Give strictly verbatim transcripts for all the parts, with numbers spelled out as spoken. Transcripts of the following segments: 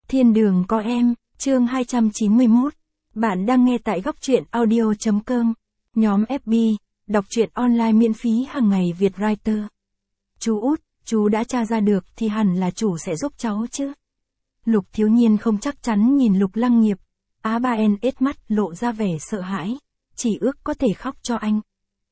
Thiên đường có em, chương hai trăm chín mươi mốt. Bạn đang nghe tại góc truyện audio chấm com. Nhóm ép bê, đọc truyện online miễn phí hàng ngày Việt Writer. Chú út, chú đã tra ra được thì hẳn là chủ sẽ giúp cháu chứ. Lục Thiếu Nhiên không chắc chắn nhìn Lục Lăng Nghiệp. Á ba en ết mắt lộ ra vẻ sợ hãi. Chỉ ước có thể khóc cho anh.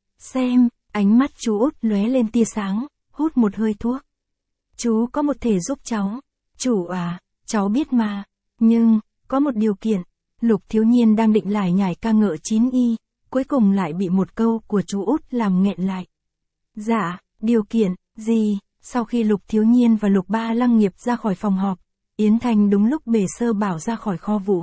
Xem, ánh mắt chú út lóe lên tia sáng, hút một hơi thuốc. Chú có một thể giúp cháu. Chủ à, cháu biết mà. Nhưng, có một điều kiện. Lục Thiếu Nhiên đang định lải nhải ca ngợi chín y, cuối cùng lại bị một câu của chú út làm nghẹn lại. Dạ, điều kiện, gì? Sau khi Lục Thiếu Nhiên và Lục Ba Lăng Nghiệp ra khỏi phòng họp, Yến Thanh đúng lúc bề Sơ Bảo ra khỏi kho vũ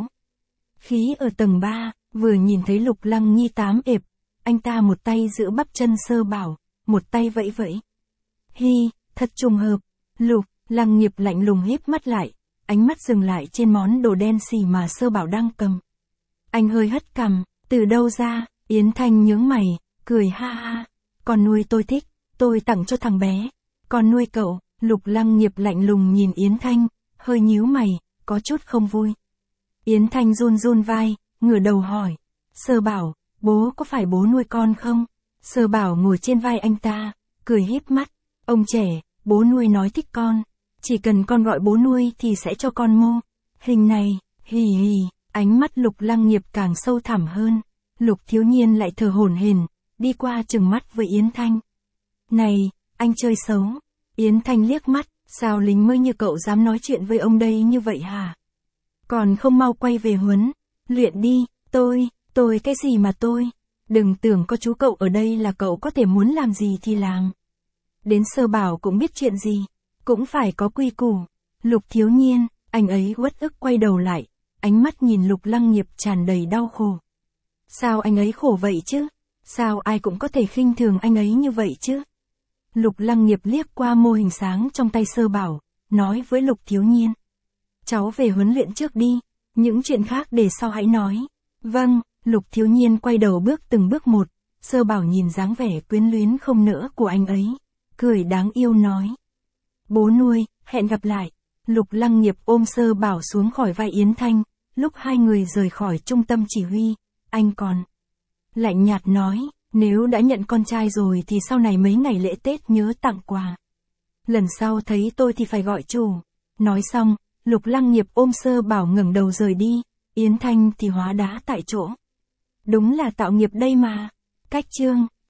khí ở tầng ba, vừa nhìn thấy Lục Lăng Nhi tám ệp, anh ta một tay giữ bắp chân Sơ Bảo, một tay vẫy vẫy. Hi, thật trùng hợp. Lục Lăng Nghiệp lạnh lùng híp mắt lại, ánh mắt dừng lại trên món đồ đen xì mà Sơ Bảo đang cầm. Anh hơi hất cằm, từ đâu ra? Yến Thanh nhướng mày, cười ha ha. Con nuôi tôi thích, tôi tặng cho thằng bé. Con nuôi cậu. Lục Lăng Nghiệp lạnh lùng nhìn Yến Thanh, hơi nhíu mày, có chút không vui. Yến Thanh run run vai, ngửa đầu hỏi. Sơ Bảo, bố có phải bố nuôi con không? Sơ Bảo ngồi trên vai anh ta, cười híp mắt. Ông trẻ, bố nuôi nói thích con. Chỉ cần con gọi bố nuôi thì sẽ cho con mô. Hình này, hì hì, ánh mắt Lục Lăng Nghiệp càng sâu thẳm hơn. Lục Thiếu Nhiên lại thở hổn hển, đi qua trừng mắt với Yến Thanh. Này, anh chơi xấu. Yến Thanh liếc mắt, sao lính mới như cậu dám nói chuyện với ông đây như vậy hả? Còn không mau quay về huấn, luyện đi. Tôi, tôi cái gì mà tôi? Đừng tưởng có chú cậu ở đây là cậu có thể muốn làm gì thì làm. Đến Sơ Bảo cũng biết chuyện gì, cũng phải có quy củ. Lục Thiếu Nhiên, anh ấy uất ức quay đầu lại, ánh mắt nhìn Lục Lăng Nghiệp tràn đầy đau khổ. Sao anh ấy khổ vậy chứ? Sao ai cũng có thể khinh thường anh ấy như vậy chứ? Lục Lăng Nghiệp liếc qua mô hình sáng trong tay Sơ Bảo, nói với Lục Thiếu Nhiên. Cháu về huấn luyện trước đi, những chuyện khác để sau hãy nói. Vâng, Lục Thiếu Nhiên quay đầu bước từng bước một, Sơ Bảo nhìn dáng vẻ quyến luyến không nỡ của anh ấy, cười đáng yêu nói. Bố nuôi, hẹn gặp lại. Lục Lăng Nghiệp ôm Sơ Bảo xuống khỏi vai Yến Thanh, lúc hai người rời khỏi trung tâm chỉ huy, anh còn lạnh nhạt nói, nếu đã nhận con trai rồi thì sau này mấy ngày lễ Tết nhớ tặng quà. Lần sau thấy tôi thì phải gọi chủ. Nói xong, Lục Lăng Nghiệp ôm Sơ Bảo ngẩng đầu rời đi, Yến Thanh thì hóa đá tại chỗ. Đúng là tạo nghiệp đây mà. Cách chương